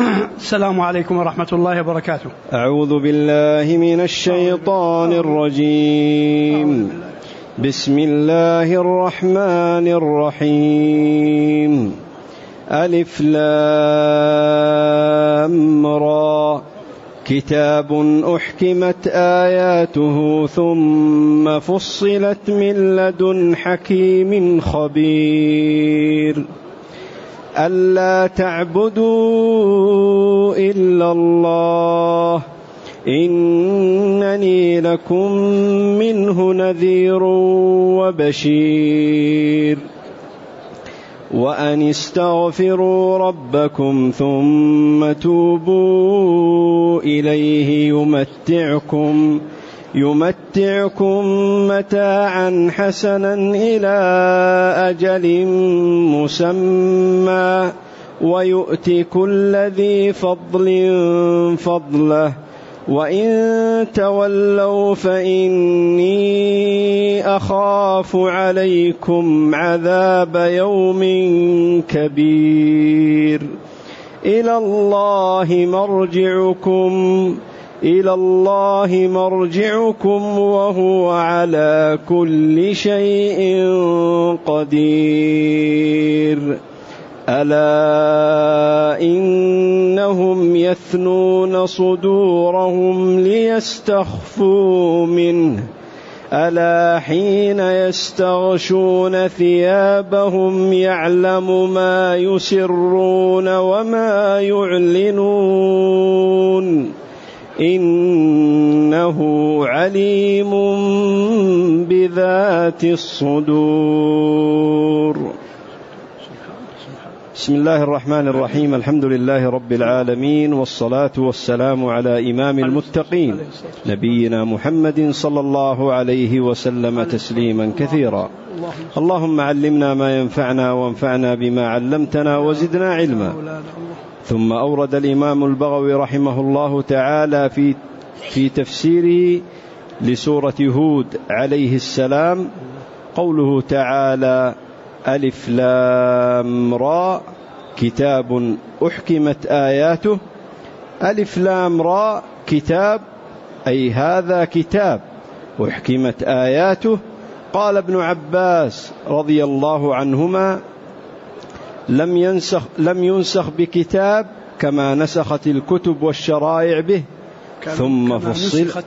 السلام عليكم ورحمة الله وبركاته. أعوذ بالله من الشيطان الرجيم. بسم الله الرحمن الرحيم. ألف لام را كتاب أحكمت آياته ثم فصلت من لدن حكيم خبير ألا تعبدوا إلا الله إنني لكم منه نذير وبشير وأن استغفروا ربكم ثم توبوا إليه يمتعكم متاعا حسنا إلى أجل مسمى ويؤتي كل ذي فضل فضله وإن تولوا فإني أخاف عليكم عذاب يوم كبير إلى الله مرجعكم وهو على كل شيء قدير ألا إنهم يثنون صدورهم ليستخفوا منه ألا حين يستغشون ثيابهم يعلم ما يسرون وما يعلنون إنه عليم بذات الصدور. بسم الله الرحمن الرحيم. الحمد لله رب العالمين، والصلاة والسلام على إمام المتقين نبينا محمد صلى الله عليه وسلم تسليما كثيرا. اللهم علمنا ما ينفعنا وانفعنا بما علمتنا وزدنا علما. ثم أورد الإمام البغوي رحمه الله تعالى في تفسيره لسورة هود عليه السلام قوله تعالى ألف لام را كتاب أحكمت آياته. ألف لام را كتاب، أي هذا كتاب أحكمت آياته. قال ابن عباس رضي الله عنهما لم ينسخ بكتاب كما نسخت الكتب والشرائع به ثم فصلت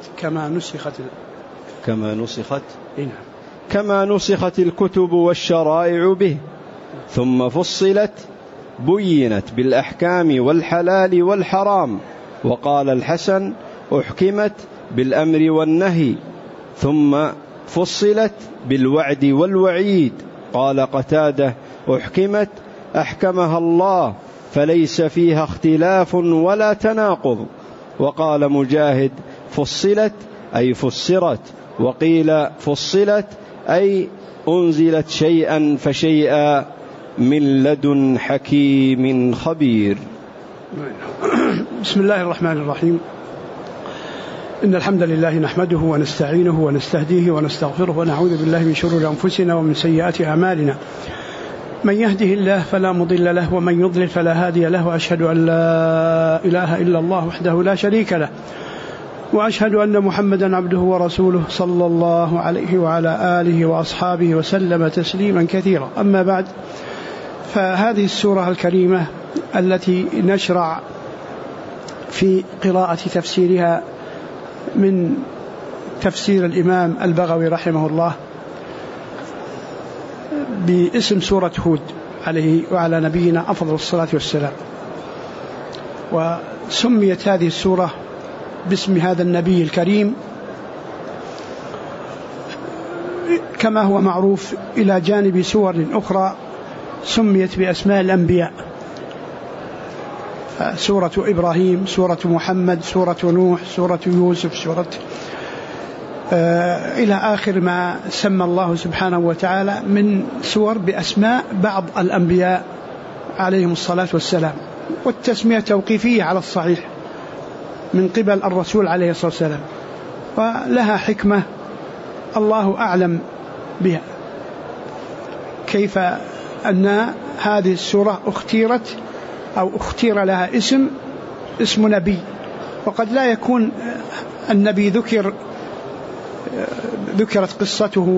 كما نسخت الكتب والشرائع به ثم فصلت بينت بالأحكام والحلال والحرام. وقال الحسن أحكمت بالأمر والنهي ثم فصلت بالوعد والوعيد. قال قتادة أحكمت أحكمها الله فليس فيها اختلاف ولا تناقض. وقال مجاهد فصلت أي فسرت، وقيل فصلت أي أنزلت شيئا فشيئا من لدن حكيم خبير. بسم الله الرحمن الرحيم. إن الحمد لله نحمده ونستعينه ونستهديه ونستغفره ونعوذ بالله من شرور أنفسنا ومن سيئات أعمالنا. من يهده الله فلا مضل له ومن يضلل فلا هادي له، وأشهد أن لا إله إلا الله وحده لا شريك له، وأشهد أن محمدا عبده ورسوله صلى الله عليه وعلى آله وأصحابه وسلم تسليما كثيرا. أما بعد، فهذه السورة الكريمة التي نشرع في قراءة تفسيرها من تفسير الإمام البغوي رحمه الله باسم سورة هود عليه وعلى نبينا أفضل الصلاة والسلام. وسميت هذه السورة باسم هذا النبي الكريم كما هو معروف، إلى جانب سور أخرى سميت بأسماء الأنبياء: سورة إبراهيم، سورة محمد، سورة نوح، سورة يوسف، سورة إلى آخر ما سمى الله سبحانه وتعالى من سور بأسماء بعض الأنبياء عليهم الصلاة والسلام. والتسمية توقيفية على الصحيح من قبل الرسول عليه الصلاة والسلام، ولها حكمة الله أعلم بها، كيف أن هذه السورة اختيرت أو اختير لها اسم اسم نبي، وقد لا يكون النبي ذكرت قصته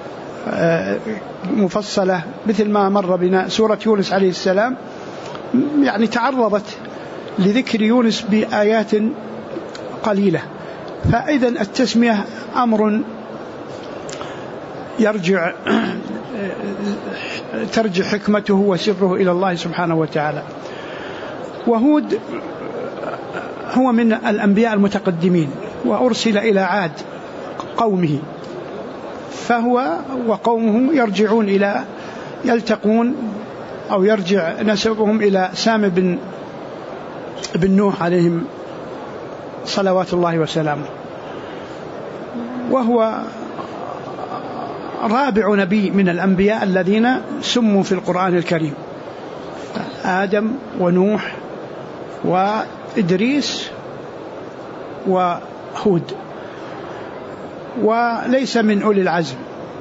مفصلة مثل ما مر بنا. سورة يونس عليه السلام يعني تعرضت لذكر يونس بآيات قليلة، فإذا التسمية أمر ترجع حكمته وسره إلى الله سبحانه وتعالى. وهود هو من الأنبياء المتقدمين، وأرسل إلى عاد قومه، فهو وقومه يلتقون أو يرجع نسبهم إلى سام بن نوح عليهم صلوات الله وسلامه، وهو رابع نبي من الأنبياء الذين سموا في القرآن الكريم: آدم ونوح وإدريس وهود، وليس من أولي العزم.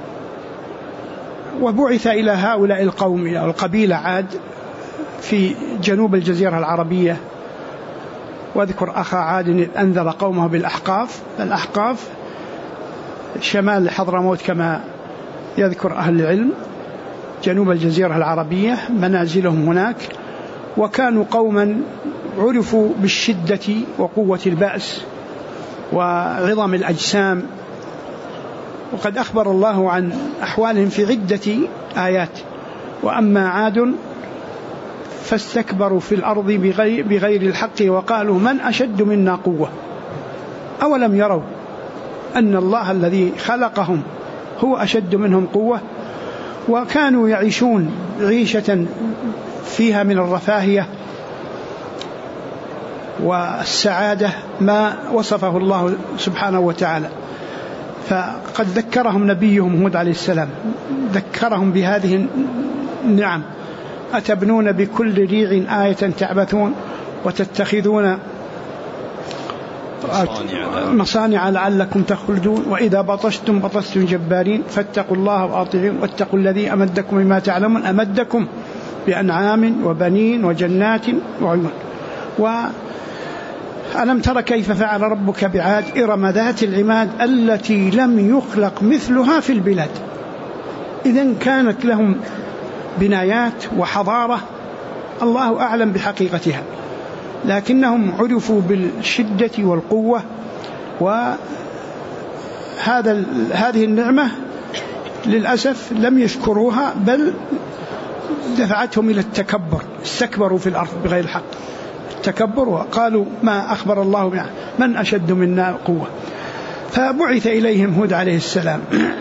وبعث إلى هؤلاء القوم أو القبيلة عاد في جنوب الجزيرة العربية. واذكر أخا عاد إذ أنذر قومه بالأحقاف. الأحقاف شمال حضرموت كما يذكر أهل العلم، جنوب الجزيرة العربية، منازلهم هناك. وكانوا قوما عرفوا بالشدة وقوة البأس وعظم الأجسام، وقد أخبر الله عن أحوالهم في عدة آيات: وأما عاد فاستكبروا في الأرض بغير الحق وقالوا من أشد منا قوة أولم يروا أن الله الذي خلقهم هو أشد منهم قوة. وكانوا يعيشون عيشة فيها من الرفاهية والسعادة ما وصفه الله سبحانه وتعالى. فقد ذكرهم نبيهم هود عليه السلام، ذكرهم بهذه النعم: أتبنون بكل ريع آية تعبثون وتتخذون مصانع لعلكم تخلدون وإذا بطشتم بطشتم جبارين فاتقوا الله وأطيعون واتقوا الذي أمدكم بما تعلمون أمدكم بأنعام وبنين وجنات وعيون. ألم تر كيف فعل ربك بعاد إرم ذات العماد التي لم يخلق مثلها في البلاد. إذن كانت لهم بنايات وحضارة الله أعلم بحقيقتها، لكنهم عرفوا بالشدة والقوة. هذه النعمة للأسف لم يشكروها، بل دفعتهم إلى التكبر، استكبروا في الأرض بغير الحق، التكبر، وقالوا ما أخبر الله به من أشد منا قوة. فبعث إليهم هود عليه السلام،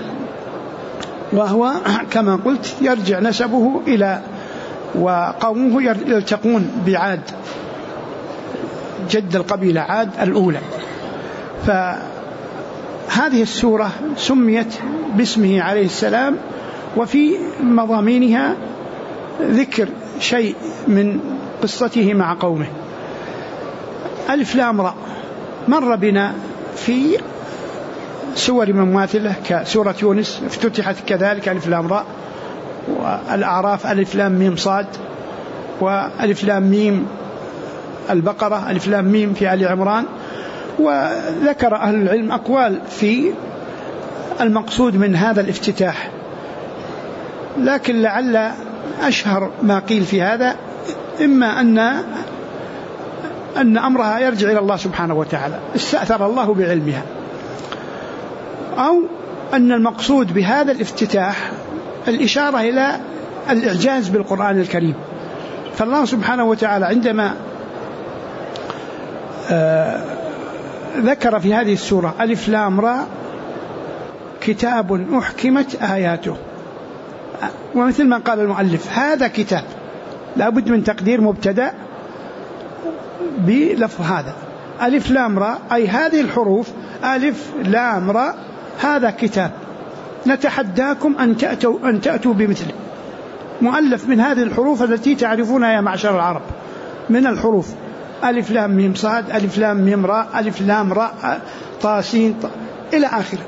وهو كما قلت يرجع نسبه إلى وقومه يلتقون بعاد جد القبيلة عاد الأولى. فهذه السورة سميت باسمه عليه السلام، وفي مضامينها ذكر شيء من قصته مع قومه. ألف لام را مر بنا في سور مماثلة كسورة يونس، افتتحت كذلك ألف لام را، والأعراف ألف لام ميم صاد، وألف لام ميم البقرة، ألف لام ميم في آل عمران. وذكر أهل العلم أقوال في المقصود من هذا الافتتاح، لكن لعل أشهر ما قيل في هذا إما أن أمرها يرجع إلى الله سبحانه وتعالى، استأثر الله بعلمها، أو أن المقصود بهذا الافتتاح الإشارة إلى الإعجاز بالقرآن الكريم. فالله سبحانه وتعالى عندما ذكر في هذه السورة ألف لام را كتاب أحكمت آياته، ومثل ما قال المؤلف هذا كتاب، لابد من تقدير مبتدأ بلفظ هذا. ألف لام را أي هذه الحروف ألف لام را هذا كتاب نتحداكم أن تأتوا بمثله، مؤلف من هذه الحروف التي تعرفونها يا معشر العرب، من الحروف ألف لام ميم صاد، ألف لام ميم را، ألف لام را، طاسين إلى آخره.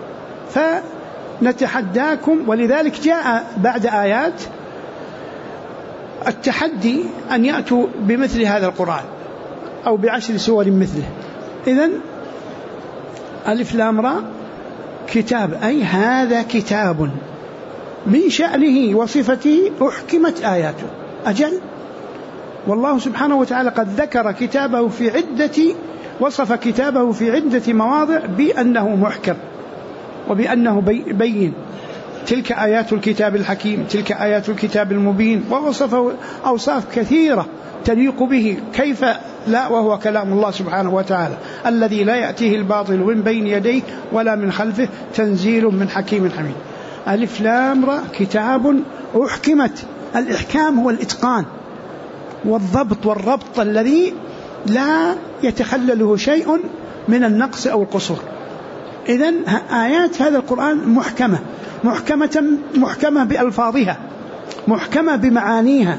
فنتحداكم، ولذلك جاء بعد آيات التحدي أن يأتوا بمثل هذا القرآن. أو ب10 سور مثله. إذن ألف لام را كتاب، أي هذا كتاب من شأنه وصفته أحكمت آياته. أجل، والله سبحانه وتعالى قد ذكر كتابه وصف كتابه في عدة مواضع بأنه محكم وبأنه بين. تلك آيات الكتاب الحكيم، تلك آيات الكتاب المبين، ووصفه أوصاف كثيرة تليق به، كيف لا وهو كلام الله سبحانه وتعالى الذي لا يأتيه الباطل من بين يديه ولا من خلفه، تنزيل من حكيم حميد. ألف لام را كتاب أحكمت. الإحكام هو الإتقان والضبط والربط الذي لا يتخلله شيء من النقص أو القصور. إذن آيات هذا القرآن محكمة بألفاظها، محكمة بمعانيها،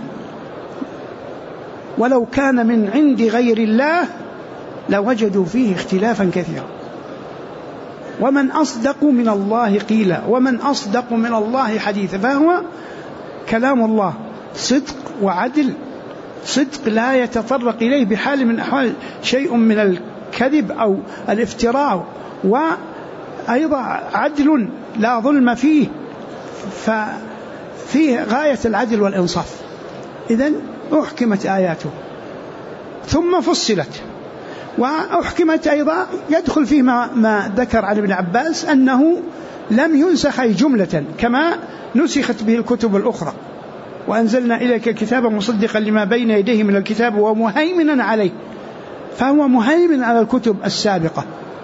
ولو كان من عند غير الله لوجدوا فيه اختلافا كثيرا. ومن أصدق من الله قيلا، ومن أصدق من الله حديثا. فهو كلام الله صدق وعدل، صدق لا يتطرق إليه بحال من أحوال شيء من الكذب أو الافتراء، وأيضا عدل لا ظلم فيه، ففيه غاية العدل والإنصاف. إذن أحكمت آياته ثم فصلت. وأحكمت أيضا يدخل فيه ما ذكر عن ابن عباس أنه لم ينسخ جملة كما نسخت به الكتب الأخرى، وأنزلنا إليك كتابا مصدقا لما بين يديه من الكتاب ومهيمنا عليه، فهو مهيمن على الكتب السابقة.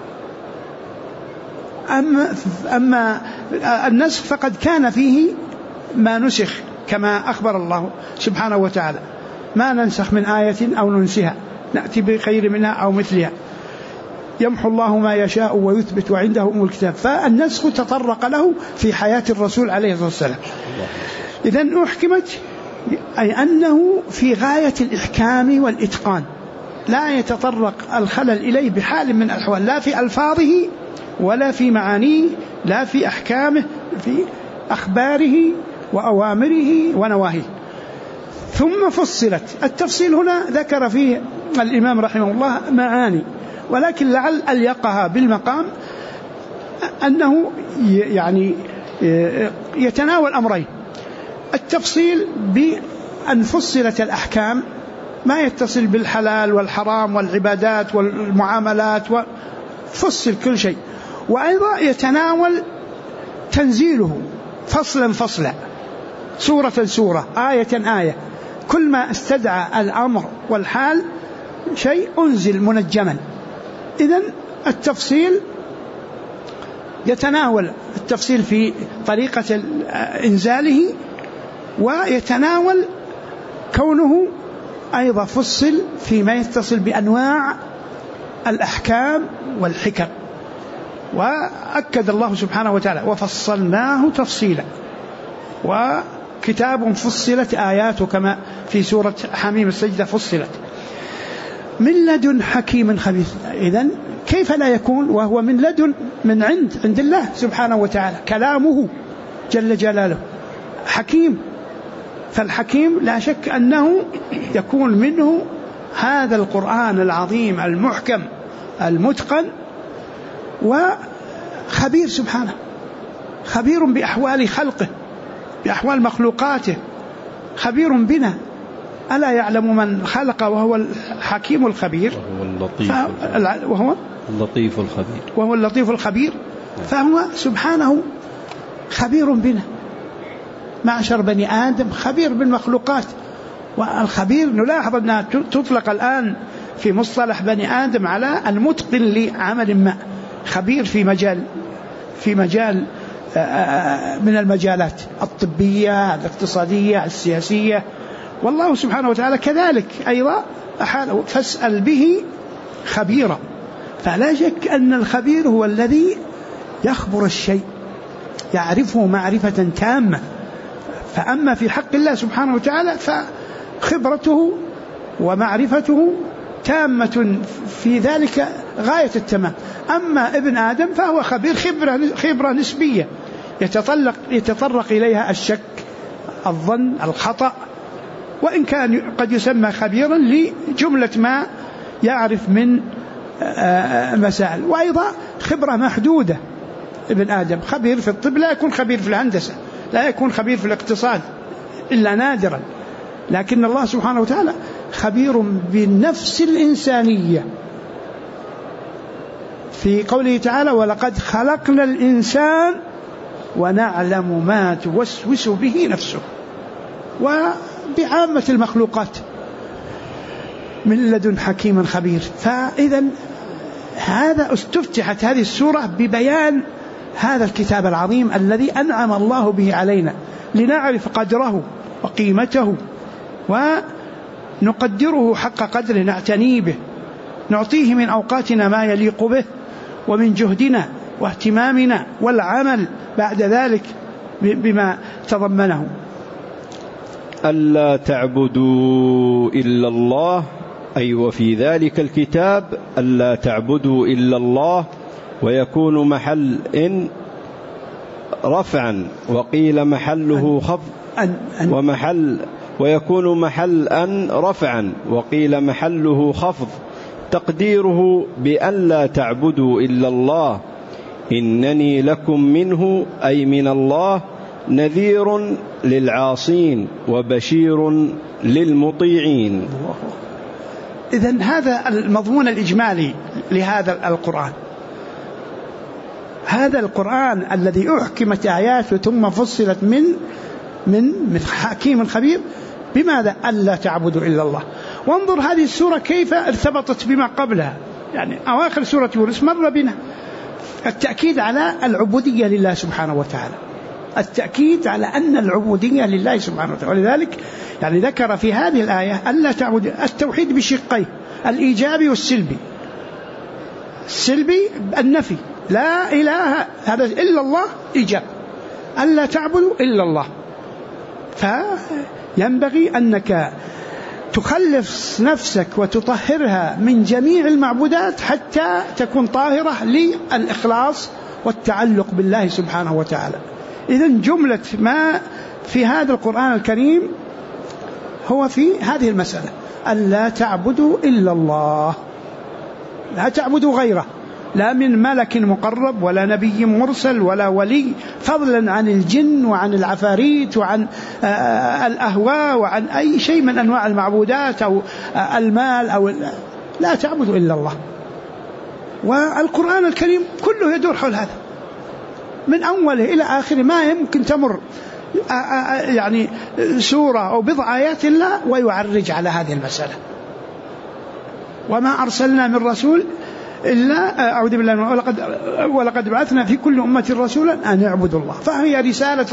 أما النسخ فقد كان فيه ما نسخ كما أخبر الله سبحانه وتعالى: ما ننسخ من آية أو ننسها نأتي بخير منها أو مثلها، يمحو الله ما يشاء ويثبت وعنده أم الكتاب. فالنسخ تطرق له في حياة الرسول عليه الصلاة والسلام. إذن أحكمت أي أنه في غاية الإحكام والإتقان، لا يتطرق الخلل إليه بحال من الأحوال، لا في ألفاظه ولا في معانيه، لا في أحكامه، في أخباره وأوامره ونواهيه. ثم فصلت. التفصيل هنا ذكر فيه الإمام رحمه الله معاني، ولكن لعل أليقها بالمقام أنه يعني يتناول أمرين: التفصيل بأن فصلت الأحكام، ما يتصل بالحلال والحرام والعبادات والمعاملات، وفصل كل شيء، وأيضا يتناول تنزيله فصلا فصلا، سورة سورة، آية آية، كل ما استدعى الأمر والحال شيء أنزل منجما. إذن التفصيل يتناول التفصيل في طريقة إنزاله، ويتناول كونه أيضا فصل فيما يتصل بأنواع الأحكام والحكم. وأكد الله سبحانه وتعالى: وفصلناه تفصيلا، وكتاب فصلت آياته، كما في سورة حميم السجدة فصلت، من لدن حكيم خبير. إذن كيف لا يكون وهو من لدن، من عند الله سبحانه وتعالى، كلامه جل جلاله حكيم. فالحكيم لا شك أنه يكون منه هذا القرآن العظيم المحكم المتقن، وخبير سبحانه، خبير بأحوال خلقه، بأحوال مخلوقاته، خبير بنا. ألا يعلم من خلق وهو الحكيم الخبير، وهو اللطيف الخبير. فهو سبحانه خبير بنا معشر بني آدم، خبير بالمخلوقات. والخبير نلاحظ أنها تطلق الآن في مصطلح بني آدم على المتقن لعمل ما، خبير في مجال من المجالات الطبية، الاقتصادية، السياسية. والله سبحانه وتعالى كذلك أيضا أحاله: فاسأل به خبيرا. فلا شك أن الخبير هو الذي يخبر الشيء، يعرفه معرفة تامة. فأما في حق الله سبحانه وتعالى فخبرته ومعرفته تامة في ذلك غاية التمام. أما ابن آدم فهو خبير خبرة نسبية يتطرق إليها الشك، الظن، الخطأ، وإن كان قد يسمى خبيرا لجملة ما يعرف من مسائل. وأيضا خبرة محدودة. ابن آدم خبير في الطب لا يكون خبير في الهندسة، لا يكون خبير في الاقتصاد إلا نادرا، لكن الله سبحانه وتعالى خبير بالنفس الإنسانية في قوله تعالى: ولقد خلقنا الإنسان ونعلم ما توسوس به نفسه. وبعامة المخلوقات من لدن حكيم خبير. فإذا هذا استفتحت هذه السورة ببيان هذا الكتاب العظيم الذي أنعم الله به علينا لنعرف قدره وقيمته ونقدره حق قدره، نعتني به، نعطيه من أوقاتنا ما يليق به ومن جهدنا واهتمامنا والعمل بعد ذلك بما تضمنه. ألا تعبدوا إلا الله، أي وفي ذلك الكتاب ألا تعبدوا إلا الله، ويكون محل إن رفعا، وقيل محله خفض، ويكون محل أن رفعا، وقيل محله خفض، تقديره بأن لا تعبدوا إلا الله، إنني لكم منه أي من الله نذير للعاصين وبشير للمطيعين. إذن هذا المضمون الإجمالي لهذا القرآن. هذا القرآن الذي أحكمت آياته ثم فصلت من حكيم خبير. بماذا؟ ألا تعبدوا إلا الله. وانظر هذه السورة كيف ارتبطت بما قبلها، يعني أواخر سورة يونس مر بنا التأكيد على العبودية لله سبحانه وتعالى، التأكيد على أن العبودية لله سبحانه وتعالى. ولذلك يعني ذكر في هذه الآية ألا تعبدوا، التوحيد بشقيه، الإيجابي والسلبي. السلبي النفي، لا إله هذا إلا الله، إيجاب، ألا تعبدوا إلا الله. فينبغي أنك تخلص نفسك وتطهرها من جميع المعبودات حتى تكون طاهرة للإخلاص والتعلق بالله سبحانه وتعالى. إذن جملة ما في هذا القرآن الكريم هو في هذه المسألة: ألا تعبدوا إلا الله، لا تعبدوا غيره، لا من ملك مقرب ولا نبي مرسل ولا ولي، فضلا عن الجن وعن العفاريت وعن الأهواء وعن أي شيء من أنواع المعبودات أو المال أو لا تعبدوا إلا الله. والقرآن الكريم كله يدور حول هذا من أوله إلى آخره، ما يمكن تمر يعني سورة أو بضع آيات إلا ويعرج على هذه المسألة. وما أرسلنا من رسول إلا أعوذ بالله ولقد بعثنا في كل أمة رسولا أن يعبدوا الله. فهي رسالة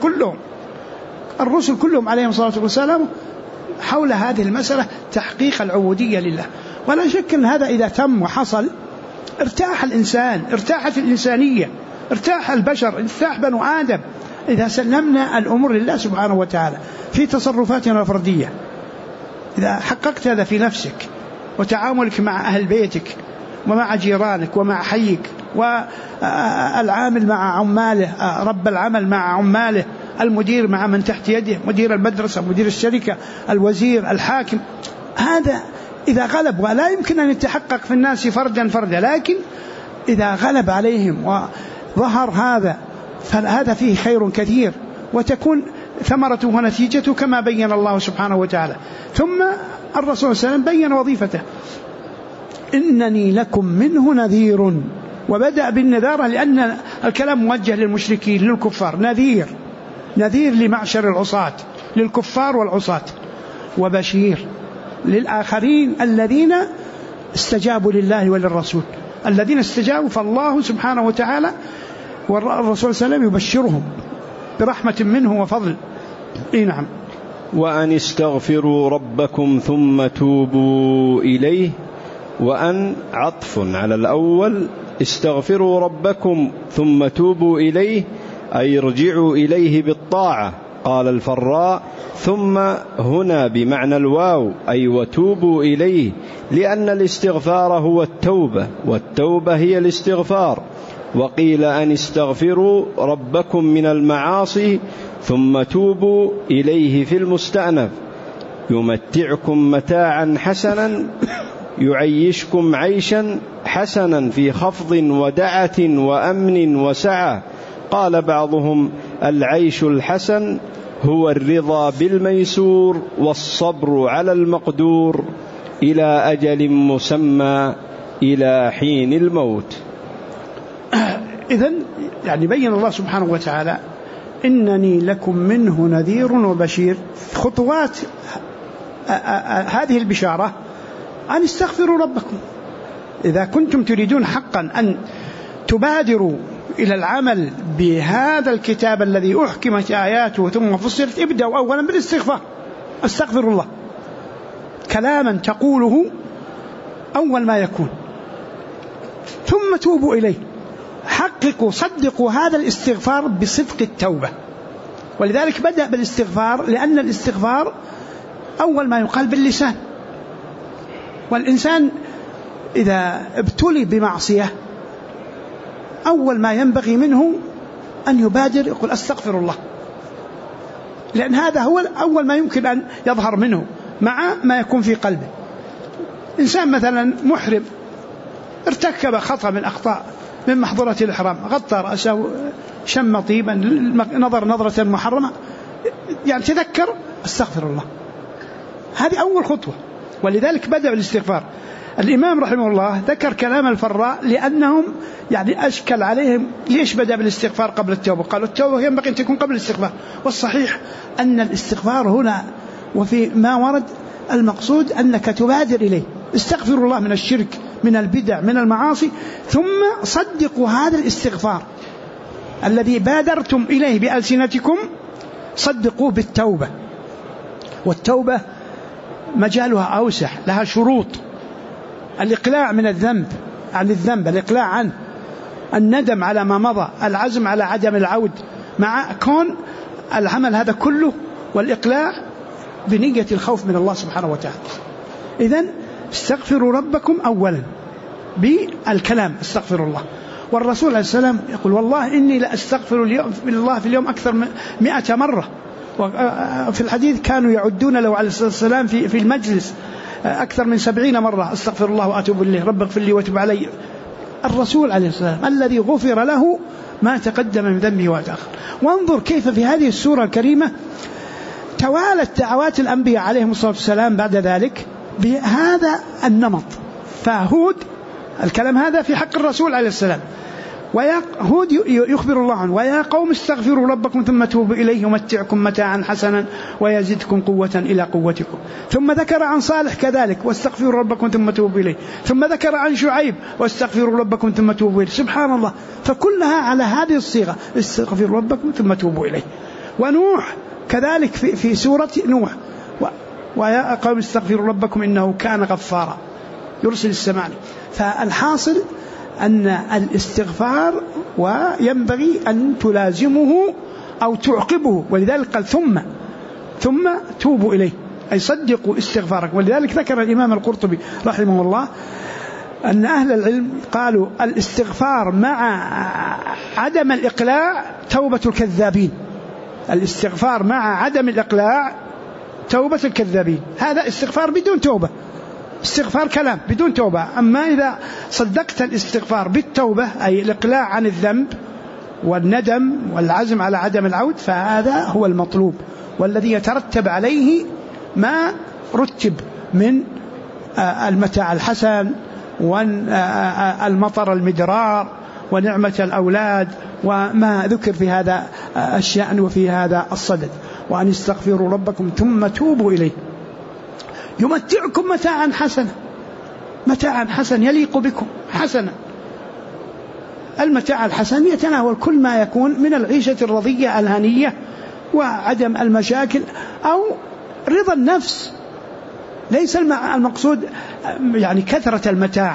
الرسل كلهم عليهم الصلاة والسلام حول هذه المسألة، تحقيق العبودية لله. ولا شك أن هذا إذا تم وحصل ارتاح الإنسان، ارتاحت الإنسانية، ارتاح البشر، ارتاح بنو آدم، إذا سلمنا الأمور لله سبحانه وتعالى في تصرفاتنا الفردية. إذا حققت هذا في نفسك وتعاملك مع أهل بيتك ومع جيرانك ومع حيك، والعامل مع عماله، رب العمل مع عماله، المدير مع من تحت يده، مدير المدرسة، مدير الشركة، الوزير، الحاكم، هذا إذا غلب، ولا يمكن أن يتحقق في الناس فردا فردا، لكن إذا غلب عليهم وظهر هذا فهذا فيه خير كثير، وتكون ثمرته ونتيجته كما بين الله سبحانه وتعالى. ثم الرسول صلى الله عليه وسلم بين وظيفته: إنني لكم منه نذير. وبدأ بالنذارة لأن الكلام موجه للمشركين للكفار، نذير لمعشر العصاة، للكفار والعصاة، وبشير للآخرين الذين استجابوا لله وللرسول. الذين استجابوا فالله سبحانه وتعالى والرسول صلى الله عليه وسلم يبشرهم برحمة منه وفضل. نعم. وأن استغفروا ربكم ثم توبوا إليه، وأن عطف على الأول، استغفروا ربكم ثم توبوا إليه أي ارجعوا إليه بالطاعة. قال الفراء: ثم هنا بمعنى الواو، أي وتوبوا إليه، لأن الاستغفار هو التوبة، والتوبة هي الاستغفار. وقيل أن استغفروا ربكم من المعاصي ثم توبوا إليه في المستأنف، يمتعكم متاعا حسنا يعيشكم عيشا حسنا في خفض ودعة وأمن وسعة. قال بعضهم: العيش الحسن هو الرضا بالميسور والصبر على المقدور إلى أجل مسمى إلى حين الموت. إذن يعني بين الله سبحانه وتعالى: إنني لكم منه نذير وبشير. خطوات هذه البشارة أن استغفروا ربكم. إذا كنتم تريدون حقا أن تبادروا إلى العمل بهذا الكتاب الذي أحكمت آياته ثم فصلت، ابدأوا أولا بالاستغفار. استغفر الله كلاما تقوله أول ما يكون، ثم توبوا إليه. حققوا صدقوا هذا الاستغفار بصدق التوبة. ولذلك بدأ بالاستغفار، لأن الاستغفار أول ما يقال باللسان. والإنسان إذا ابتلي بمعصية أول ما ينبغي منه أن يبادر يقول أستغفر الله، لأن هذا هو أول ما يمكن أن يظهر منه مع ما يكون في قلبه. إنسان مثلا محرم ارتكب خطأ من أخطاء من محظورة الإحرام، غطى رأسه، شم طيبا، نظر نظرة محرمة، يعني تذكر استغفر الله. هذه أول خطوة، ولذلك بدأ الاستغفار. الإمام رحمه الله ذكر كلام الفراء لأنهم يعني أشكل عليهم ليش بدأ بالاستغفار قبل التوبة. قالوا التوبة ينبغي أن تكون قبل الاستغفار، والصحيح أن الاستغفار هنا وفي ما ورد المقصود أنك تبادر إليه. استغفر الله من الشرك، من البدع، من المعاصي، ثم صدقوا هذا الاستغفار الذي بادرتم إليه بألسنتكم، صدقوه بالتوبة. والتوبة مجالها أوسع، لها شروط: الإقلاع من الذنب، عن الذنب، الإقلاع عنه، الندم على ما مضى، العزم على عدم العود، مع كون العمل هذا كله والإقلاع بنية الخوف من الله سبحانه وتعالى. إذن استغفروا ربكم أولا بالكلام استغفر الله. والرسول عليه السلام يقول: والله إني لأستغفر الله في اليوم أكثر من 100 مرة. وفي الحديث كانوا يعدون له عليه الصلاة والسلام في المجلس أكثر من 70 مرة: أستغفر الله وأتوب إليه، رب اغفر لي وتب علي. الرسول عليه السلام الذي غفر له ما تقدم من ذنبه وتأخر. وانظر كيف في هذه السورة الكريمة توالت دعوات الأنبياء عليهم الصلاة والسلام بعد ذلك بهذا النمط. فهود الكلام هذا في حق الرسول عليه السلام، وهود يخبر الله عنه: ويا قوم استغفروا ربكم ثم توبوا إليه يمتعكم متاعا حسنا ويزدكم قوة إلى قوتكم. ثم ذكر عن صالح كذلك: واستغفروا ربكم ثم توبوا إليه. ثم ذكر عن شعيب: واستغفروا ربكم ثم توبوا إليه. سبحان الله، فكلها على هذه الصيغة: استغفروا ربكم ثم توبوا إليه. ونوح كذلك في سورة نوح: ويا قوم استغفروا ربكم إنه كان غفارا يرسل السماء. فالحاصل أن الاستغفار وينبغي أن تلازمه أو تعقبه، ولذلك قال ثم توبوا إليه، أي صدقوا استغفارك. ولذلك ذكر الإمام القرطبي رحمه الله أن أهل العلم قالوا: الاستغفار مع عدم الإقلاع توبة الكذابين. الاستغفار مع عدم الإقلاع توبة الكذابين. هذا استغفار بدون توبة، استغفار كلام بدون توبة. أما إذا صدقت الاستغفار بالتوبة، أي الإقلاع عن الذنب والندم والعزم على عدم العود، فهذا هو المطلوب والذي يترتب عليه ما رتب من المتاع الحسن والمطر المدرار ونعمة الأولاد وما ذكر في هذا الشأن وفي هذا الصدد. وأن استغفروا ربكم ثم توبوا إليه يمتعكم متاعا حسنا، متاعا حسن يليق بكم حسنا. المتاع الحسن يتناول كل ما يكون من العيشة الرضية الهنية وعدم المشاكل أو رضا النفس. ليس المقصود يعني كثرة المتاع،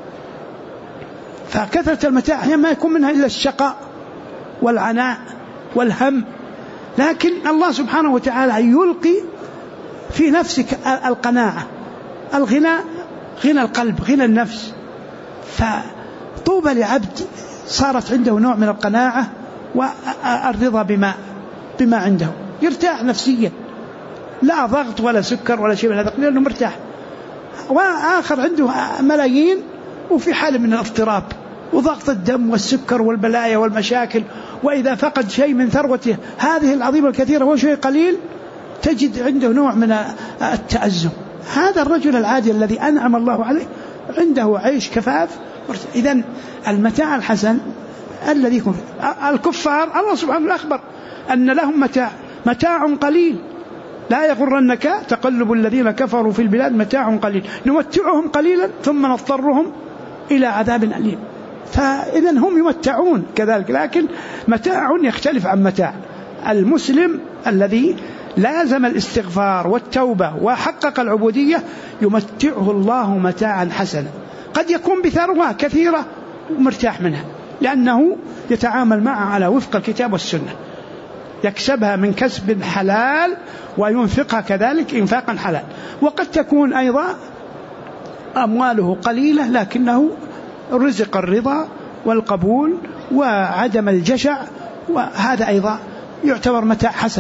فكثرة المتاع هي ما يكون منها إلا الشقاء والعناء والهم. لكن الله سبحانه وتعالى يلقي في نفسك القناعة، الغنى، غنى القلب، غنى النفس. فطوبى لعبد صارت عنده نوع من القناعة والرضا بما عنده، يرتاح نفسيا، لا ضغط ولا سكر ولا شيء من هذا، لأنه مرتاح. وآخر عنده ملايين وفي حال من الاضطراب وضغط الدم والسكر والبلايا والمشاكل، وإذا فقد شيء من ثروته هذه العظيمة الكثيرة وشيء قليل تجد عنده نوع من التأزم. هذا الرجل العادي الذي أنعم الله عليه عنده عيش كفاف. إذن المتاع الحسن الذي يكون الكفار الله سبحانه أخبر أن لهم متاع قليل، لا يغرنك تقلب الذين كفروا في البلاد، متاع قليل نمتعهم قليلا ثم نضطرهم إلى عذاب أليم. فإذن هم يمتعون كذلك، لكن متاع يختلف عن متاع المسلم الذي لازم الاستغفار والتوبة وحقق العبودية، يمتعه الله متاعا حسنا، قد يكون بثروة كثيرة ومرتاح منها لأنه يتعامل معها على وفق الكتاب والسنة، يكسبها من كسب حلال وينفقها كذلك إنفاقا حلال. وقد تكون أيضا أمواله قليلة لكنه رزق الرضا والقبول وعدم الجشع، وهذا أيضا يعتبر متاع حسن.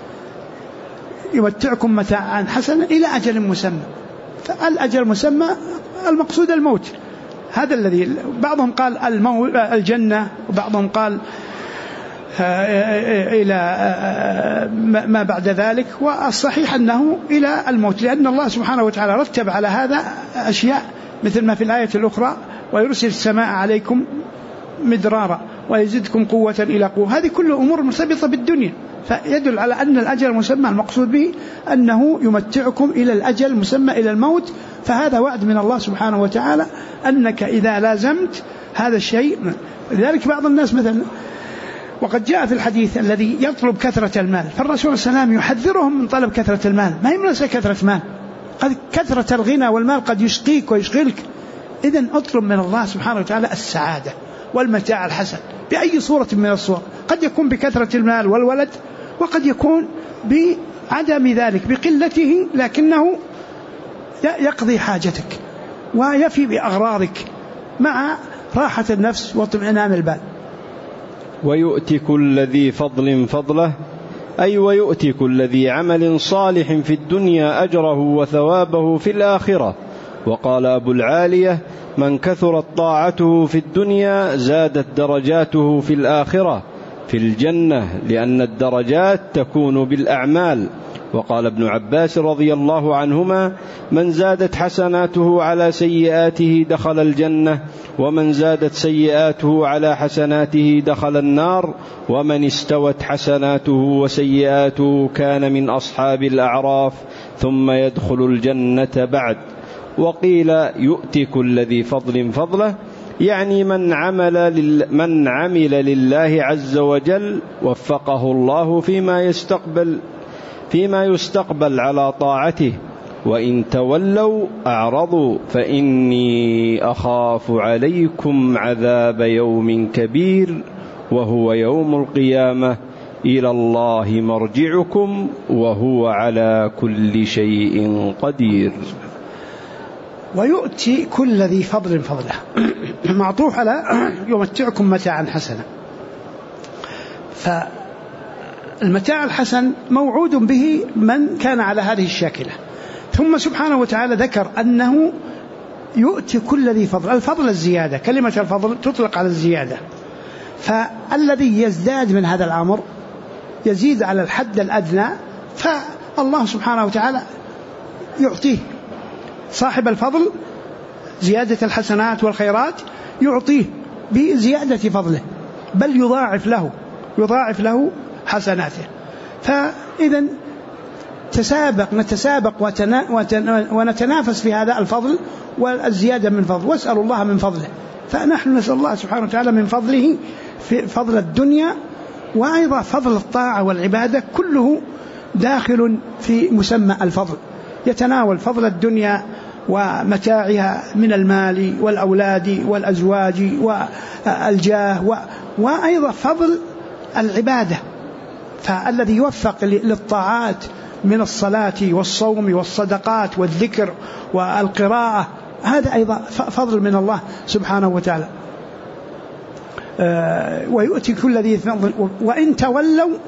يمتعكم متاعا حسنا إلى أجل مسمى، فالأجل المسمى المقصود الموت، هذا الذي بعضهم قال الجنة وبعضهم قال إلى ما بعد ذلك، والصحيح أنه إلى الموت، لأن الله سبحانه وتعالى رتب على هذا أشياء مثل ما في الآية الأخرى ويرسل السماء عليكم مدرارا ويزدكم قوة إلى قوة. هذه كل أمور مرتبطة بالدنيا، فيدل على أن الأجل المسمى المقصود به أنه يمتعكم إلى الأجل المسمى إلى الموت. فهذا وعد من الله سبحانه وتعالى أنك إذا لازمت هذا الشيء. لذلك بعض الناس مثلا، وقد جاء في الحديث الذي يطلب كثرة المال، فالرسول صلى الله عليه وسلم يحذرهم من طلب كثرة المال، ما يملس كثرة مال، قد كثرة الغنى والمال قد يشقيك ويشغلك. إذن أطلب من الله سبحانه وتعالى السعادة والمتاع الحسن بأي صورة من الصور، قد يكون بكثرة المال والولد، وقد يكون بعدم ذلك بقلته، لكنه يقضي حاجتك ويفي بأغراضك مع راحة النفس واطمئنان البال. ويؤتي كل ذي فضل فضله، أي ويؤتي كل ذي عمل صالح في الدنيا أجره وثوابه في الآخرة. وقال أبو العالية: من كثرت طاعته في الدنيا زادت درجاته في الآخرة في الجنة، لأن الدرجات تكون بالأعمال. وقال ابن عباس رضي الله عنهما: من زادت حسناته على سيئاته دخل الجنة، ومن زادت سيئاته على حسناته دخل النار، ومن استوت حسناته وسيئاته كان من أصحاب الأعراف ثم يدخل الجنة بعد. وقيل: يؤتي كل ذي فضل فضله، يعني من عمل لله عز وجل وفقه الله فيما يستقبل على طاعته، وإن تولوا أعرضوا فإني أخاف عليكم عذاب يوم كبير وهو يوم القيامة، إلى الله مرجعكم وهو على كل شيء قدير. ويؤتي كل ذي فضل فضله معطوف على يمتعكم متاعا حسنا. فالمتاع الحسن موعود به من كان على هذه الشاكلة. ثم سبحانه وتعالى ذكر أنه يؤتي كل ذي فضل، الفضل الزيادة، كلمة الفضل تطلق على الزيادة، فالذي يزداد من هذا الأمر يزيد على الحد الأدنى، فالله سبحانه وتعالى يعطيه صاحب الفضل زيادة الحسنات والخيرات، يعطيه بزيادة فضله، بل يضاعف له حسناته. فإذا نتسابق ونتنافس في هذا الفضل والزيادة من فضل، واسأل الله من فضله. فنحن نسأل الله سبحانه وتعالى من فضله في فضل الدنيا، وأيضا فضل الطاعة والعبادة، كله داخل في مسمى الفضل، يتناول فضل الدنيا ومتاعها من المال والأولاد والأزواج والجاه، وأيضا فضل العبادة، فالذي يوفق للطاعات من الصلاة والصوم والصدقات والذكر والقراءة، هذا أيضا فضل من الله سبحانه وتعالى. ويؤتي كل ذي فضل، وإن تولوا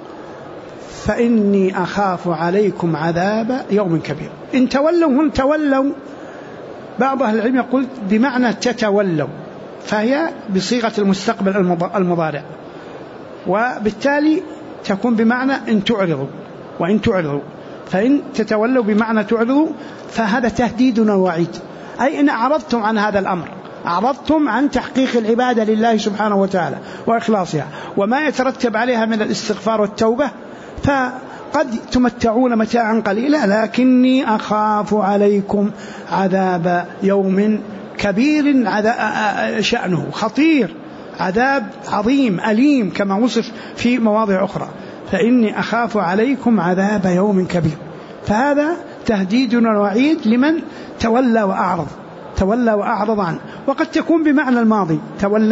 فإني أخاف عليكم عذاب يوم كبير. إن تولوا، هم تولوا بعض أهل العلم يقول بمعنى تتولوا، فهي بصيغة المستقبل المضارع، وبالتالي تكون بمعنى إن تعرضوا، وإن تعرضوا، فإن تتولوا بمعنى تعرضوا فهذا تهديد ووعيد، أي إن أعرضتم عن هذا الأمر، أعرضتم عن تحقيق العبادة لله سبحانه وتعالى وإخلاصها وما يترتب عليها من الاستغفار والتوبة، فقد تمتعون متاعا قليلا لكني أخاف عليكم عذاب يوم كبير شأنه خطير، عذاب عظيم أليم كما وصف في مواضع أخرى، فإني أخاف عليكم عذاب يوم كبير. فهذا تهديد ووعيد لمن تولى وأعرض عنه. وقد تكون بمعنى الماضي،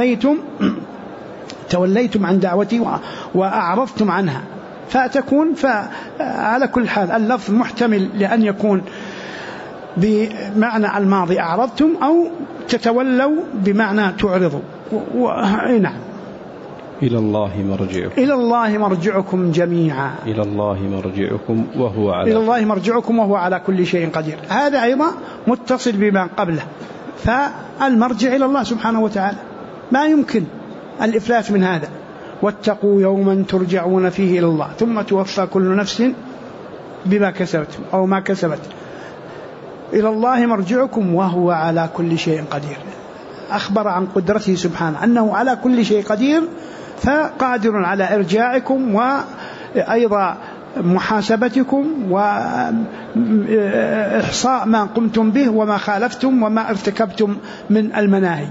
توليتم عن دعوتي وأعرضتم عنها، فتكون على كل حال اللفظ محتمل لأن يكون بمعنى الماضي أعرضتم، أو تتولوا بمعنى تعرضوا. نعم. إلى الله مرجعكم جميعا. إلى الله مرجعكم وهو على كل شيء قدير. هذا أيضا متصل بما قبله، فالمرجع إلى الله سبحانه وتعالى، ما يمكن الإفلات من هذا. واتقوا يوما ترجعون فيه إلى الله ثم توفى كل نفس بما كسبت أو ما كسبت. إلى الله مرجعكم وهو على كل شيء قدير، أخبر عن قدرته سبحانه أنه على كل شيء قدير، فقادر على إرجاعكم وأيضا محاسبتكم وإحصاء ما قمتم به وما خالفتم وما ارتكبتم من المناهي.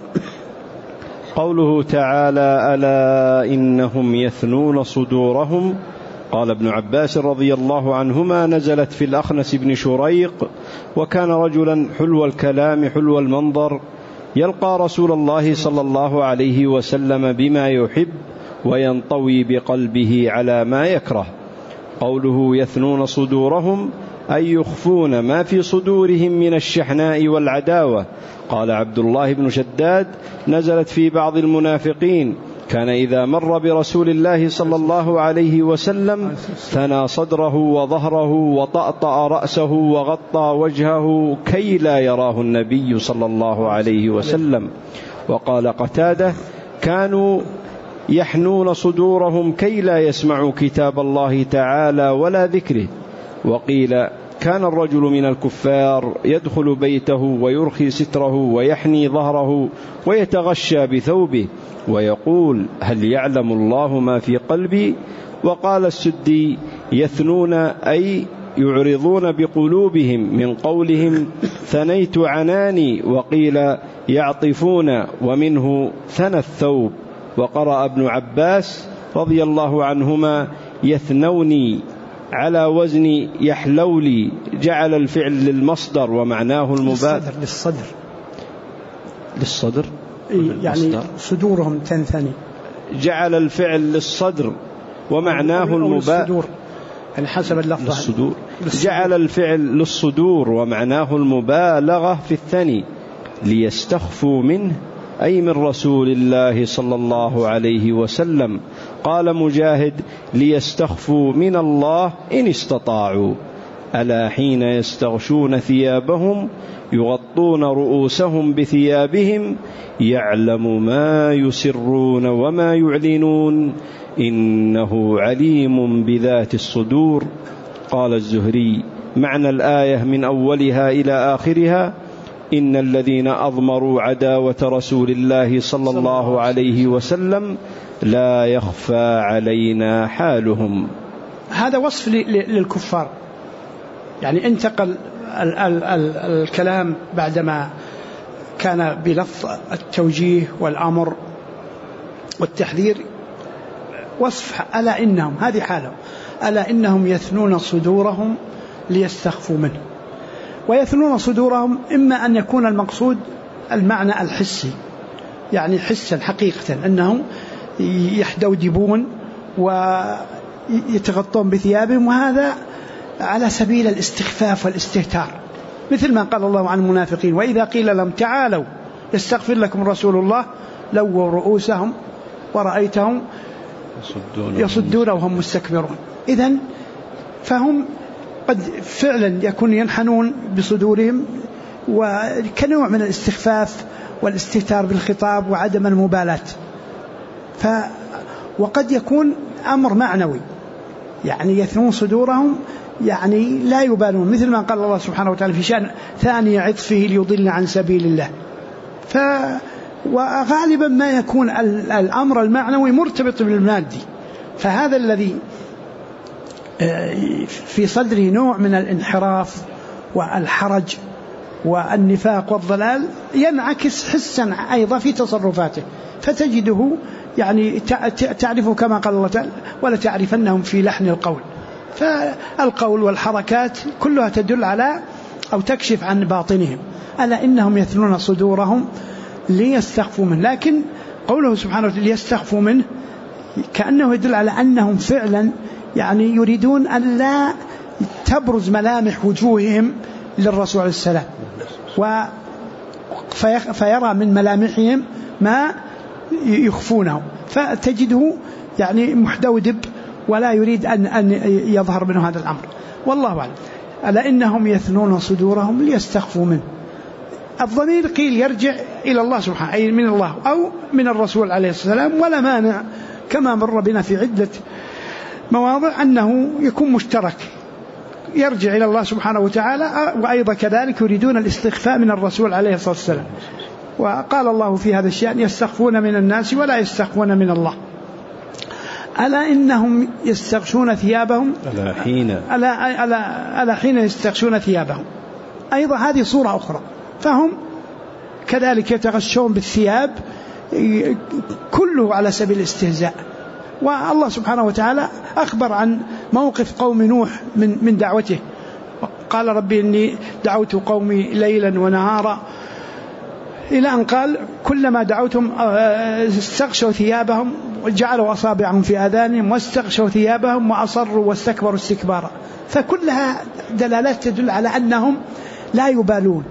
قوله تعالى: ألا إنهم يثنون صدورهم. قال ابن عباس رضي الله عنهما: نزلت في الأخنس بن شريق، وكان رجلا حلو الكلام حلو المنظر، يلقى رسول الله صلى الله عليه وسلم بما يحب وينطوي بقلبه على ما يكره. قوله يثنون صدورهم أي يخفون ما في صدورهم من الشحناء والعداوة. قال عبد الله بن شداد: نزلت في بعض المنافقين، كان إذا مر برسول الله صلى الله عليه وسلم ثنى صدره وظهره وطأطأ رأسه وغطى وجهه كي لا يراه النبي صلى الله عليه وسلم. وقال قتادة: كانوا يحنون صدورهم كي لا يسمعوا كتاب الله تعالى ولا ذكره. وقيل: كان الرجل من الكفار يدخل بيته ويرخي ستره ويحني ظهره ويتغشى بثوبه ويقول: هل يعلم الله ما في قلبي؟ وقال السدي: يثنون أي يعرضون بقلوبهم من قولهم ثنيت عناني. وقيل: يعطفون، ومنه ثنى الثوب. وقرأ ابن عباس رضي الله عنهما: يثنوني على وزن يحلولي، جعل الفعل للمصدر ومعناه المبالغة. للصدر يعني صدورهم تنثني، جعل الفعل للصدر ومعناه المبالغة، يعني حسب اللفظ جعل الفعل للصدور ومعناه المبالغة في الثني، ليستخفوا منه أي من رسول الله صلى الله عليه وسلم. قال مجاهد: ليستخفوا من الله إن استطاعوا. ألا حين يستغشون ثيابهم يغطون رؤوسهم بثيابهم، يعلم ما يسرون وما يعلنون، إنه عليم بذات الصدور. قال الزهري: معنى الآية من أولها إلى آخرها: إن الذين أضمروا عداوة رسول الله صلى الله عليه وسلم لا يخفى علينا حالهم. هذا وصف للكفار، يعني انتقل الكلام بعدما كان بلفظ التوجيه والأمر والتحذير، وصف ألا إنهم، هذه حالهم، ألا إنهم يثنون صدورهم ليستخفوا منه. ويثنون صدورهم إما أن يكون المقصود المعنى الحسي، يعني حسا حقيقة أنهم يحدودبون ويتغطون بثيابهم، وهذا على سبيل الاستخفاف والاستهتار، مثل ما قال الله عن المنافقين: وإذا قيل لهم تعالوا يستغفر لكم رسول الله لووا رؤوسهم ورأيتهم يصدون وهم مستكبرون. إذن فهم قد فعلا يكون ينحنون بصدورهم وكنوع من الاستخفاف والاستهتار بالخطاب وعدم المبالاة. وقد يكون أمر معنوي، يعني يثنون صدورهم، يعني لا يبالون، مثل ما قال الله سبحانه وتعالى في شأن ثاني عطفه ليضل عن سبيل الله. وغالبا ما يكون الأمر المعنوي مرتبط بالمادي، فهذا الذي في صدره نوع من الانحراف والحرج والنفاق والضلال ينعكس حسا أيضا في تصرفاته، فتجده يعني تعرف كما قال الله تعالى ولا تعرفنهم في لحن القول. فالقول والحركات كلها تدل على أو تكشف عن باطنهم. ألا إنهم يثنون صدورهم ليستخفوا منه، لكن قوله سبحانه وتعالى ليستخفوا منه كأنه يدل على أنهم فعلا يعني يريدون أن لا تبرز ملامح وجوههم للرسول عليه السلام، فيرى من ملامحهم ما يخفونه، فتجده يعني محدودب ولا يريد أن يظهر منه هذا الأمر، والله أعلم. ألا إنهم يثنون صدورهم ليستخفوا منه. الضمير قيل يرجع إلى الله سبحانه، أي من الله أو من الرسول عليه السلام، ولا مانع كما مر بنا في عدة مواضع أنه يكون مشترك يرجع إلى الله سبحانه وتعالى، وأيضا كذلك يريدون الاستخفاء من الرسول عليه الصلاة والسلام. وقال الله في هذا الشأن يستخفون من الناس ولا يستخفون من الله. ألا إنهم يستغشون ثيابهم ألا حين يستغشون ثيابهم، أيضا هذه صورة أخرى، فهم كذلك يتغشون بالثياب كله على سبيل الاستهزاء. والله سبحانه وتعالى أخبر عن موقف قوم نوح من دعوته، قال ربي إني دعوت قومي ليلا ونهارا، إلى أن قال كلما دعوتهم استغشوا ثيابهم وجعلوا أصابعهم في آذانهم واستغشوا ثيابهم وأصروا واستكبروا استكبارا. فكلها دلالات تدل على أنهم لا يبالون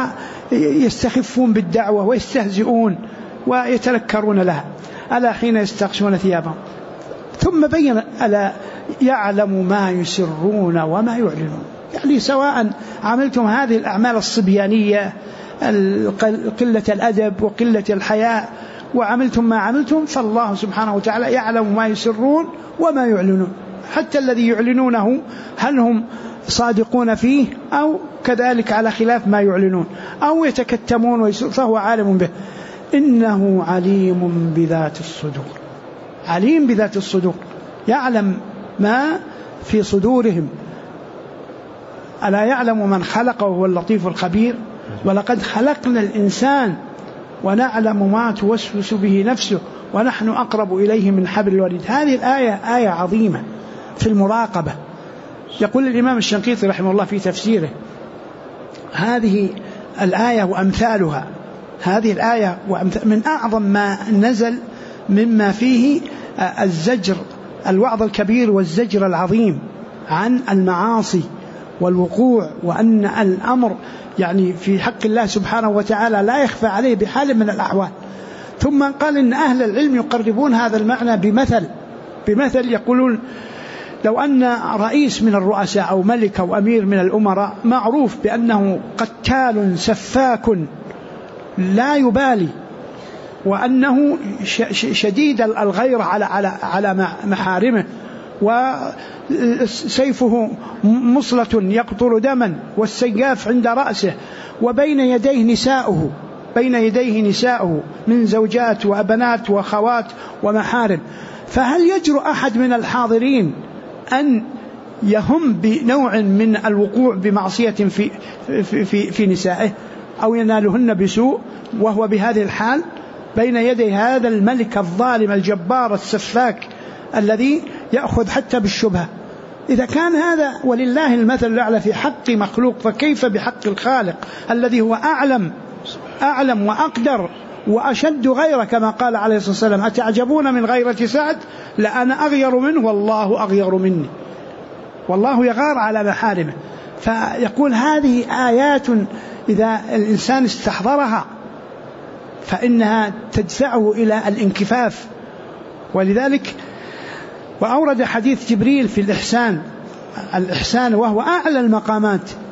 ويستخفون بالدعوة ويستهزئون ويتنكرون لها. ألا حين يستغشون ثيابهم، ثم بين ألا يعلم ما يسرون وما يعلنون، يعني سواء عملتم هذه الأعمال الصبيانية قلة الأدب وقلة الحياء وعملتم ما عملتم، فالله سبحانه وتعالى يعلم ما يسرون وما يعلنون، حتى الذي يعلنونه هل هم صادقون فيه أو كذلك على خلاف ما يعلنون أو يتكتمون فهو عالم به. إنه عليم بذات الصدور، عليم بذات الصدور، يعلم ما في صدورهم. ألا يعلم من خلق وهو اللطيف الخبير، ولقد خلقنا الإنسان ونعلم ما توسوس به نفسه ونحن أقرب إليه من حبل الوريد. هذه الآية آية عظيمة في المراقبة. يقول الإمام الشنقيطي رحمه الله في تفسيره هذه الآية وأمثالها، هذه الآية من أعظم ما نزل مما فيه الزجر، الوعظ الكبير والزجر العظيم عن المعاصي والوقوع، وأن الأمر يعني في حق الله سبحانه وتعالى لا يخفى عليه بحال من الأحوال. ثم قال إن أهل العلم يقربون هذا المعنى بمثل يقولون لو أن رئيس من الرؤساء أو ملك أو أمير من الأمراء معروف بأنه قتال سفاك لا يبالي، وأنه شديد الغيرة على محارمه، وسيفه مصلة يقطر دما والسياف عند رأسه، وبين يديه نساؤه من زوجات وأبنات وأخوات ومحارم، فهل يجرؤ أحد من الحاضرين أن يهم بنوع من الوقوع بمعصية في نسائه أو ينالهن بسوء وهو بهذه الحال بين يدي هذا الملك الظالم الجبار السفاك الذي يأخذ حتى بالشبهة؟ إذا كان هذا ولله المثل الأعلى في حق مخلوق، فكيف بحق الخالق الذي هو أعلم وأقدر وأشد غيره، كما قال عليه الصلاة والسلام أتعجبون من غيرة سعد لأنا أغير منه والله أغير مني، والله يغار على محارمه. فيقول هذه آيات إذا الإنسان استحضرها فإنها تدفعه إلى الانكفاف. ولذلك وأورد حديث جبريل في الإحسان وهو أعلى المقامات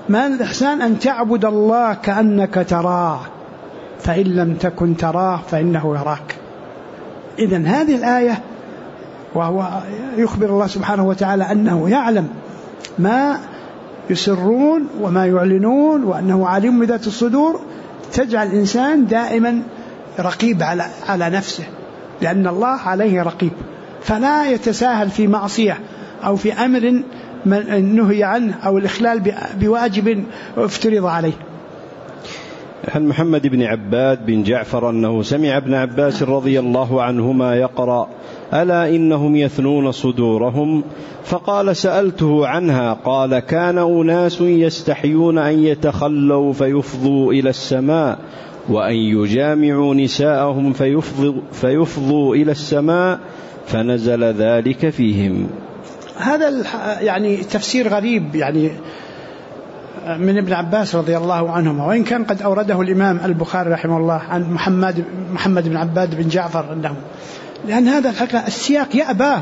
ما الإحسان؟ أن تعبد الله كأنك تراه فإن لم تكن تراه فإنه يراك. إذن هذه الآية وهو يخبر الله سبحانه وتعالى أنه يعلم ما يسرون وما يعلنون وأنه عليم بذات الصدور، تجعل الإنسان دائما رقيب على نفسه، لأن الله عليه رقيب، فلا يتساهل في معصية أو في أمر نهي عنه أو الإخلال بواجب افترض عليه. عن محمد بن عباد بن جعفر أنه سمع ابن عباس رضي الله عنهما يقرأ: ألا إنهم يثنون صدورهم، فقال: سألته عنها، قال: كان أناس يستحيون أن يتخلوا فيفضوا إلى السماء، وأن يجامعوا نساءهم فيفضوا إلى السماء، فنزل ذلك فيهم. هذا يعني تفسير غريب يعني من ابن عباس رضي الله عنهما، وإن كان قد أورده الإمام البخاري رحمه الله عن محمد بن عباد بن جعفر أنه، لأن هذا الحقيقة السياق يأباه،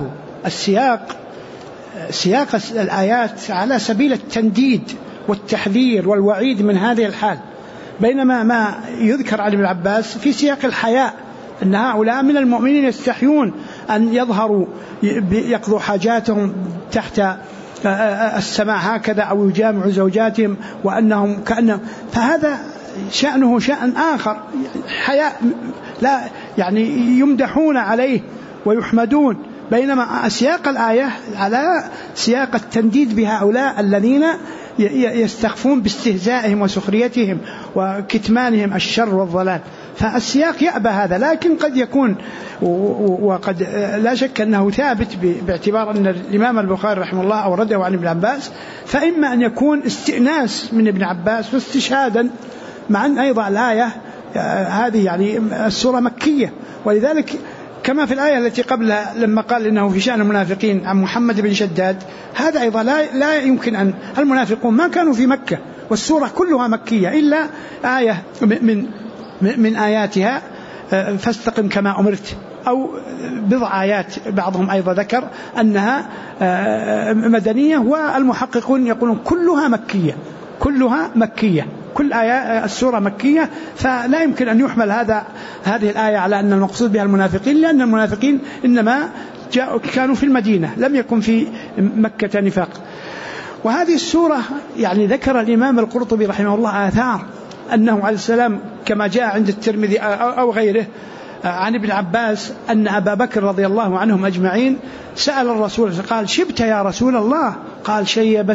سياق الآيات على سبيل التنديد والتحذير والوعيد من هذه الحال، بينما ما يذكر عن ابن عباس في سياق الحياء أن هؤلاء من المؤمنين يستحيون أن يظهروا يقضوا حاجاتهم تحت السماء هكذا أو يجامعوا زوجاتهم وأنهم كأنهم، فهذا شأنه شأن آخر، حياء لا يعني يمدحون عليه ويحمدون، بينما سياق الآية على سياق التنديد بهؤلاء الذين يستخفون باستهزائهم وسخريتهم وكتمانهم الشر والضلال، فالسياق يأبى هذا. لكن قد يكون وقد لا شك أنه ثابت باعتبار أن الإمام البخاري رحمه الله أورده عن ابن عباس، فإما أن يكون استئناس من ابن عباس واستشهادا، مع أن أيضا الآية هذه يعني السورة مكية، ولذلك كما في الآية التي قبلها لما قال إنه في شأن المنافقين عن محمد بن شداد، هذا أيضا لا يمكن أن المنافقون ما كانوا في مكة، والسورة كلها مكية إلا آية من آياتها فاستقم كما أمرت، أو بضع آيات بعضهم أيضا ذكر أنها مدنية، والمحققون يقولون كلها مكية، كل آية السورة مكية، فلا يمكن أن يحمل هذه الآية على أن المقصود بها المنافقين، لأن المنافقين إنما كانوا في المدينة، لم يكن في مكة نفاق. وهذه السورة يعني ذكر الإمام القرطبي رحمه الله آثار أنه عليه السلام كما جاء عند الترمذي أو غيره عن ابن عباس أن أبا بكر رضي الله عنهم أجمعين سأل الرسول قال: شبت يا رسول الله؟ قال: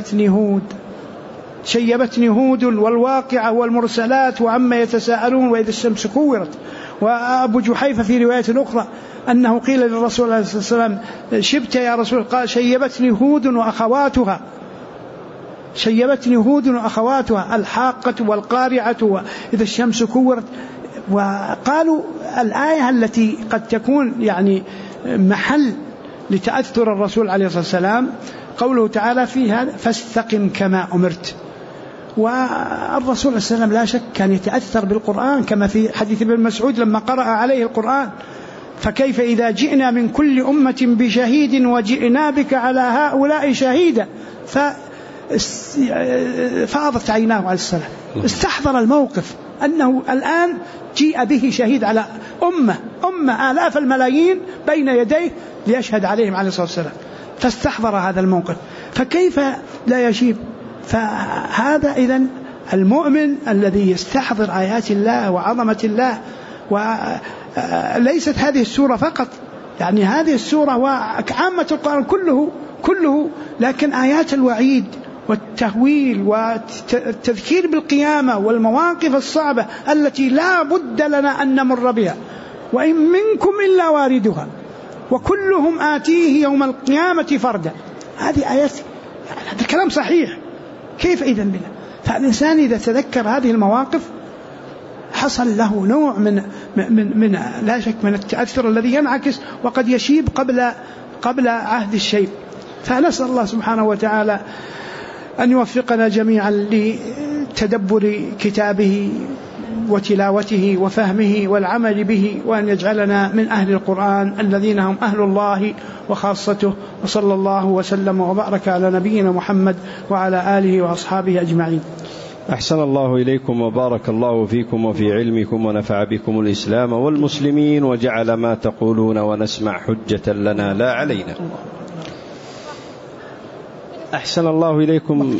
شيبتني هود والواقعة والمرسلات وعما يتساءلون وإذا الشمس كورت. وأبو جحيفة في رواية أخرى أنه قيل للرسول عليه الصلاة والسلام: شبت يا رسول؟ قال: شيبتني هود وأخواتها الحاقة والقارعة وإذا الشمس كورت. وقالوا الآية التي قد تكون يعني محل لتأثر الرسول عليه الصلاة والسلام قوله تعالى في هذا: فاستقم كما أمرت. والرسول عليه السلام لا شك كان يتأثر بالقرآن، كما في حديث ابن مسعود لما قرأ عليه القرآن: فكيف إذا جئنا من كل أمة بشهيد وجئنا بك على هؤلاء شهيدا. فاضت عيناه عليه السلام، استحضر الموقف أنه الآن جيء به شهيد على أمة آلاف الملايين بين يديه ليشهد عليهم عليه الصلاة والسلام، فاستحضر هذا الموقف، فكيف لا يشيب؟ فهذا إذن المؤمن الذي يستحضر آيات الله وعظمة الله. وليست هذه السورة فقط، يعني هذه السورة وعامة القرآن كله، لكن آيات الوعيد والتهويل والتذكير بالقيامة والمواقف الصعبة التي لا بد لنا أن نمر بها، وإن منكم إلا واردها وكلهم آتيه يوم القيامة فردا. هذه آيات، هذا كلام صحيح، كيف إذن بنا؟ فالإنسان إذا تذكر هذه المواقف حصل له نوع من لا شك من التأثر الذي ينعكس وقد يشيب قبل عهد الشيب. فنسأل الله سبحانه وتعالى أن يوفقنا جميعا لتدبر كتابه وتلاوته وفهمه والعمل به، وأن يجعلنا من أهل القرآن الذين هم أهل الله وخاصته. وصلى الله وسلم وبارك على نبينا محمد وعلى آله وأصحابه أجمعين. أحسن الله إليكم وبارك الله فيكم وفي علمكم ونفع بكم الإسلام والمسلمين، وجعل ما تقولون ونسمع حجة لنا لا علينا. أحسن الله إليكم.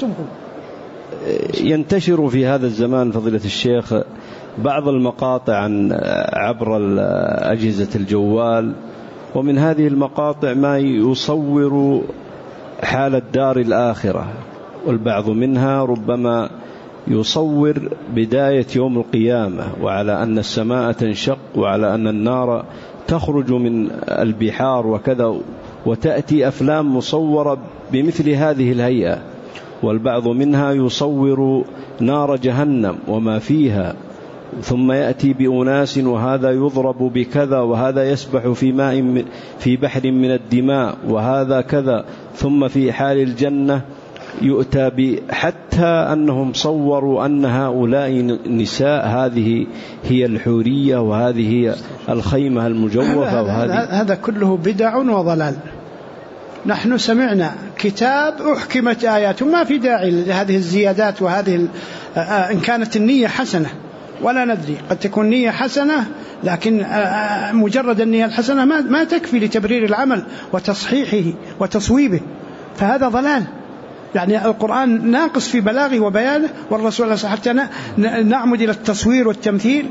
ينتشر في هذا الزمان فضيلة الشيخ بعض المقاطع عبر أجهزة الجوال، ومن هذه المقاطع ما يصور حال الدار الآخرة، والبعض منها ربما يصور بداية يوم القيامة، وعلى أن السماء تنشق، وعلى أن النار تخرج من البحار وكذا، وتأتي أفلام مصورة بمثل هذه الهيئة. والبعض منها يصور نار جهنم وما فيها، ثم يأتي بأناس وهذا يضرب بكذا، وهذا يسبح في بحر من الدماء، وهذا كذا، ثم في حال الجنة يؤتى حتى أنهم صوروا أن هؤلاء النساء هذه هي الحورية، وهذه هي الخيمة المجوفة. هذا كله بدع وضلال. نحن سمعنا كتاب أحكمت آياته، ما في داعي لهذه الزيادات وهذه إن كانت النية حسنة، ولا ندري، قد تكون نية حسنة، لكن مجرد النية الحسنة ما تكفي لتبرير العمل وتصحيحه وتصويبه، فهذا ضلال. يعني القرآن ناقص في بلاغه وبيانه، والرسول حتى نعمد إلى التصوير والتمثيل،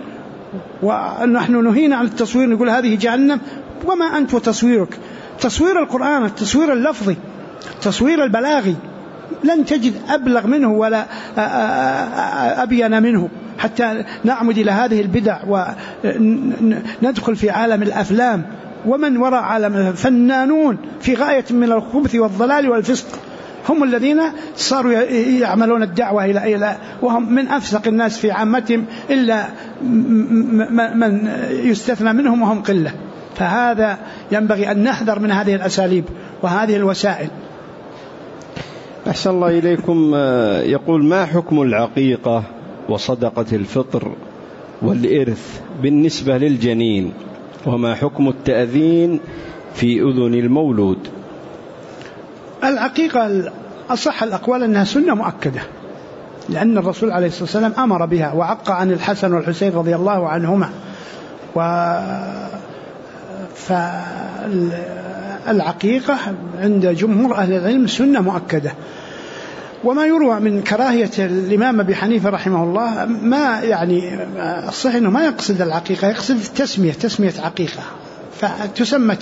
ونحن نهينا عن التصوير، نقول هذه جهنم، وما أنت وتصويرك. تصوير القرآن، التصوير اللفظي، التصوير البلاغي، لن تجد أبلغ منه ولا أبين منه، حتى نعمد إلى هذه البدع وندخل في عالم الأفلام، ومن وراء عالم فنانون في غاية من الخبث والضلال والفسق، هم الذين صاروا يعملون الدعوة إلى وهم من أفسق الناس في عامتهم، إلا من يستثنى منهم وهم قلة. فهذا ينبغي أن نحذر من هذه الأساليب وهذه الوسائل. أحسن الله إليكم. يقول: ما حكم العقيقة وصدقة الفطر والإرث بالنسبة للجنين، وما حكم التأذين في أذن المولود؟ العقيقة أصح الأقوال أنها سنة مؤكدة، لأن الرسول عليه الصلاة والسلام أمر بها وعق عن الحسن والحسين رضي الله عنهما. فالعقيقة عند جمهور أهل العلم سنة مؤكدة. وما يروى من كراهية الإمام أبي حنيفة رحمه الله، ما يعني الصحيح أنه ما يقصد العقيقة، يقصد تسمية عقيقة، فتسمى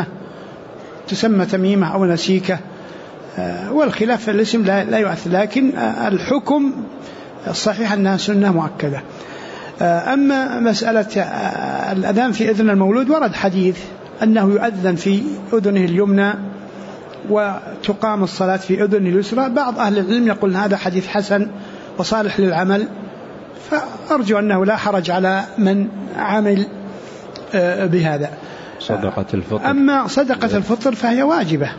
تميمة أو نسيكة، والخلاف في الاسم لا يؤثر، لكن الحكم الصحيح أنها سنة مؤكدة. أما مسألة الأذان في أذن المولود، ورد حديث أنه يؤذن في أذنه اليمنى وتقام الصلاة في أذنه اليسرى. بعض أهل العلم يقول هذا حديث حسن وصالح للعمل، فأرجو أنه لا حرج على من عمل بهذا. صدقة الفطر. أما صدقة الفطر فهي واجبة،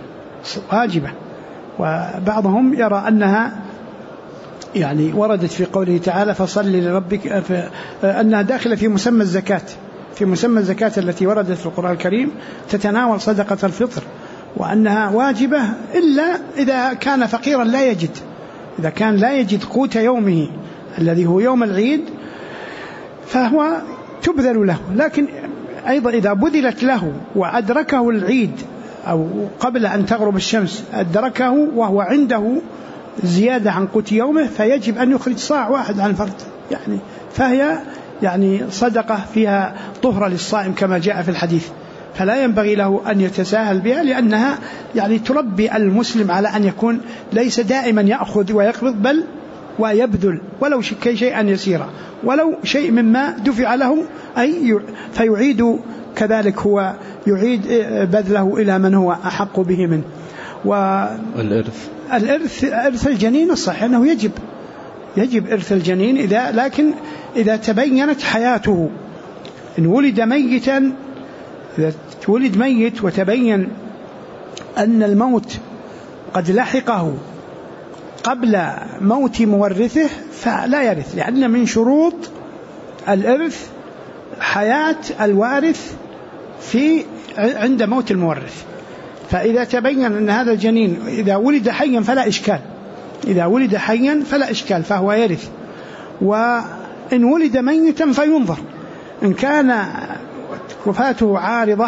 وبعضهم يرى أنها يعني وردت في قوله تعالى فصل لربك، أنها داخلة في مسمى الزكاة التي وردت في القرآن الكريم تتناول صدقة الفطر، وأنها واجبة إلا إذا كان فقيرا لا يجد، إذا كان لا يجد قوت يومه الذي هو يوم العيد فهو تبذل له. لكن أيضا إذا بذلت له وأدركه العيد أو قبل أن تغرب الشمس أدركه وهو عنده زيادة عن قوت يومه، فيجب أن يخرج صاع واحد عن فرد، يعني فهي يعني صدقة فيها طهرة للصائم كما جاء في الحديث، فلا ينبغي له أن يتساهل بها، لأنها يعني تربي المسلم على أن يكون ليس دائما يأخذ ويقبض، بل ويبذل ولو شيئا يسيرا، ولو شيء مما دفع له فيعيد كذلك، هو يعيد بذله إلى من هو أحق به منه. الإرث الجنين الصحيح أنه يجب إرث الجنين لكن إذا تبينت حياته، إن ولد ميتا، إذا ولد ميت وتبين أن الموت قد لحقه قبل موت مورثه فلا يرث، لأن من شروط الإرث حياة الوارث عند موت المورث. فإذا تبين أن هذا الجنين إذا ولد حيا فلا إشكال، إذا ولد حيا فلا إشكال فهو يرث، وإن ولد ميتا فينظر، إن كان وفاته عارضة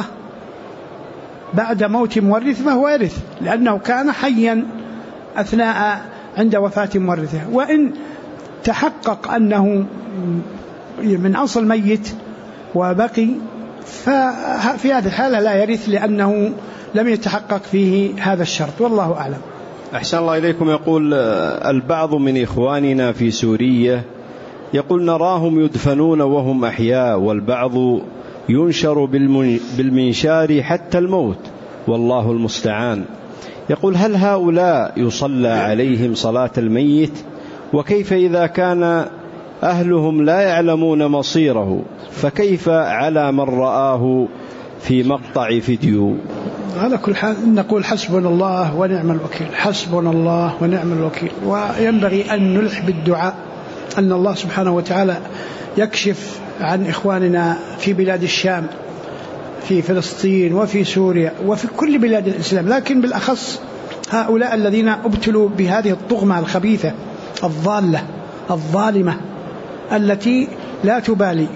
بعد موت مورث فهو يرث لأنه كان حيا أثناء عند وفاة مورثه. وإن تحقق أنه من أصل ميت وبقي ففي هذه الحالة لا يرث لأنه لم يتحقق فيه هذا الشرط، والله أعلم. أحسن الله إليكم. يقول البعض من إخواننا في سوريا يقول نراهم يدفنون وهم أحياء، والبعض ينشر بالمنشار حتى الموت، والله المستعان. يقول هل هؤلاء يصلى عليهم صلاة الميت؟ وكيف إذا كان أهلهم لا يعلمون مصيره، فكيف على من رآه في مقطع فيديو؟ على كل حال نقول حسبنا الله ونعم الوكيل، حسبنا الله ونعم الوكيل. وينبغي أن نلح بالدعاء أن الله سبحانه وتعالى يكشف عن إخواننا في بلاد الشام، في فلسطين وفي سوريا وفي كل بلاد الإسلام، لكن بالأخص هؤلاء الذين ابتلوا بهذه الطغمة الخبيثة الضالة الظالمة التي لا تبالي.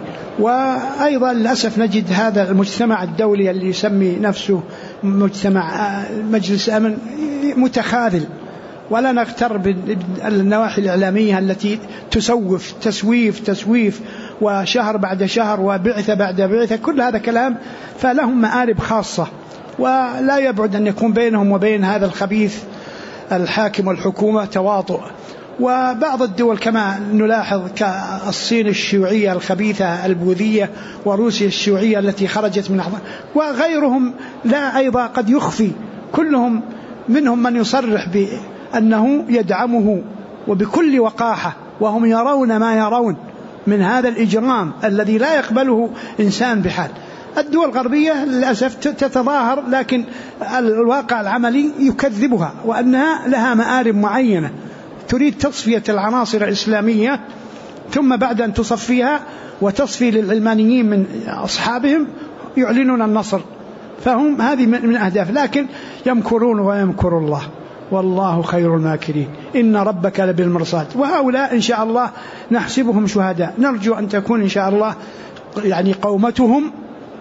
وأيضا للأسف نجد هذا المجتمع الدولي اللي يسمي نفسه مجتمع مجلس أمن متخاذل، ولا نغتر بالنواحي الإعلامية التي تسوف تسويف وشهر بعد شهر وبعثة بعد بعثة، كل هذا كلام، فلهم مآرب خاصة، ولا يبعد أن يكون بينهم وبين هذا الخبيث الحاكم والحكومة تواطؤ. وبعض الدول كما نلاحظ كالصين الشيوعية الخبيثة البوذية، وروسيا الشيوعية التي خرجت من وغيرهم لا أيضا قد يخفي، كلهم منهم من يصرح بأنه يدعمه وبكل وقاحة، وهم يرون ما يرون من هذا الإجرام الذي لا يقبله إنسان بحال. الدول الغربية للأسف تتظاهر، لكن الواقع العملي يكذبها، وأنها لها مآرب معينة تريد تصفية العناصر الإسلامية، ثم بعد أن تصفيها وتصفي للعلمانيين من أصحابهم يعلنون النصر. فهم هذه من أهداف، لكن يمكرون ويمكر الله والله خير الماكرين، إن ربك لبالمرصاد. وهؤلاء إن شاء الله نحسبهم شهداء، نرجو أن تكون إن شاء الله يعني قومتهم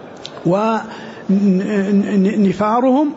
ونفارهم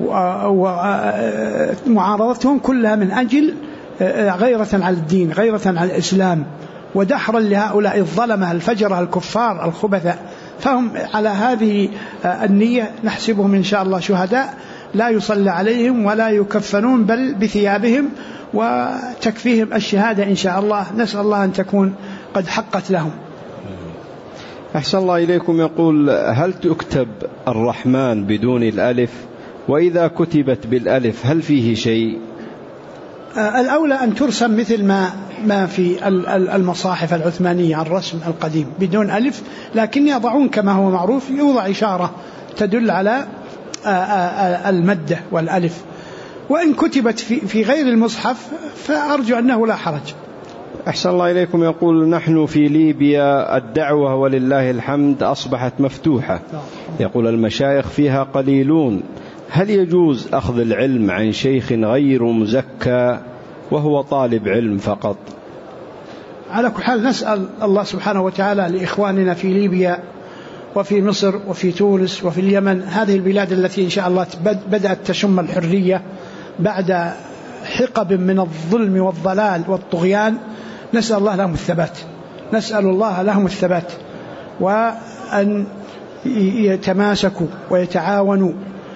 ومعارضتهم كلها من أجل غيرة على الدين، غيرة على الإسلام، ودحرا لهؤلاء الظلمة الفجرة الكفار الخبثاء. فهم على هذه النية نحسبهم إن شاء الله شهداء، لا يصلى عليهم ولا يكفنون، بل بثيابهم وتكفيهم الشهادة إن شاء الله. نسأل الله أن تكون قد حقت لهم. أحسن الله إليكم. يقول هل تكتب الرحمن بدون الألف؟ وإذا كتبت بالألف هل فيه شيء؟ الأولى أن ترسم مثل ما في المصاحف العثمانية الرسم القديم بدون ألف، لكن يضعون كما هو معروف، يوضع إشارة تدل على المدة والألف. وإن كتبت في غير المصحف فأرجو أنه لا حرج. أحسن الله إليكم. يقول نحن في ليبيا الدعوة ولله الحمد أصبحت مفتوحة، يقول المشايخ فيها قليلون، هل يجوز أخذ العلم عن شيخ غير مزكى وهو طالب علم فقط؟ على كل حال نسأل الله سبحانه وتعالى لإخواننا في ليبيا وفي مصر وفي تونس وفي اليمن، هذه البلاد التي إن شاء الله بدأت تشم الحرية بعد حقب من الظلم والضلال والطغيان، نسأل الله لهم الثبات، نسأل الله لهم الثبات، وأن يتماسكوا ويتعاونوا.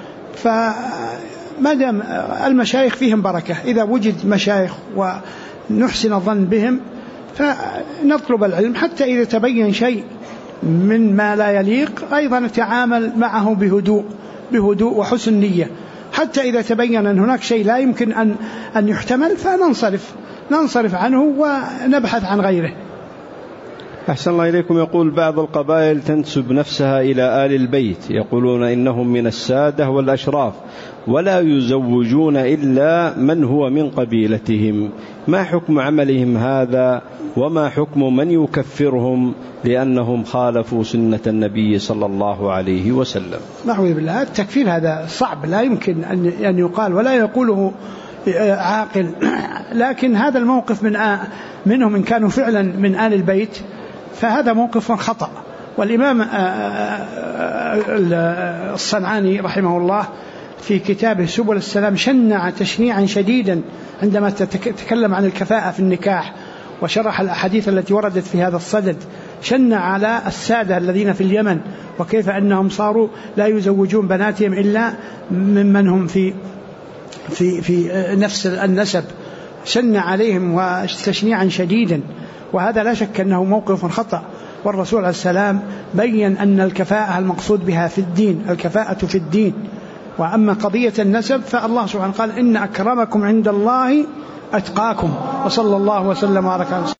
فما دام المشايخ فيهم بركة، إذا وجد مشايخ ونحسن الظن بهم فنطلب العلم، حتى إذا تبين شيء من ما لا يليق أيضا نتعامل معه بهدوء وحسن نية، حتى إذا تبين أن هناك شيء لا يمكن أن يحتمل فننصرف عنه ونبحث عن غيره. أحسن الله إليكم. يقول بعض القبائل تنسب نفسها إلى آل البيت، يقولون إنهم من السادة والأشراف ولا يزوجون إلا من هو من قبيلتهم، ما حكم عملهم هذا وما حكم من يكفرهم لأنهم خالفوا سنة النبي صلى الله عليه وسلم؟ نعوذ بالله. التكفير هذا صعب، لا يمكن أن يقال ولا يقوله عاقل، لكن هذا الموقف منهم إن كانوا فعلا من آل البيت فهذا موقف خطأ. والإمام الصنعاني رحمه الله في كتابه سبل السلام شنع تشنيعا شديدا عندما تكلم عن الكفاءة في النكاح وشرح الأحاديث التي وردت في هذا الصدد. شنع على السادة الذين في اليمن وكيف أنهم صاروا لا يزوجون بناتهم إلا ممن هم في نفس النسب، شنع عليهم وتشنيعا شديدا، وهذا لا شك أنه موقف خطأ. والرسول عليه السلام بيّن أن الكفاءة المقصود بها في الدين، الكفاءة في الدين. وأما قضية النسب فالله سبحانه قال إن أكرمكم عند الله أتقاكم، وصلى الله وسلم وبارك على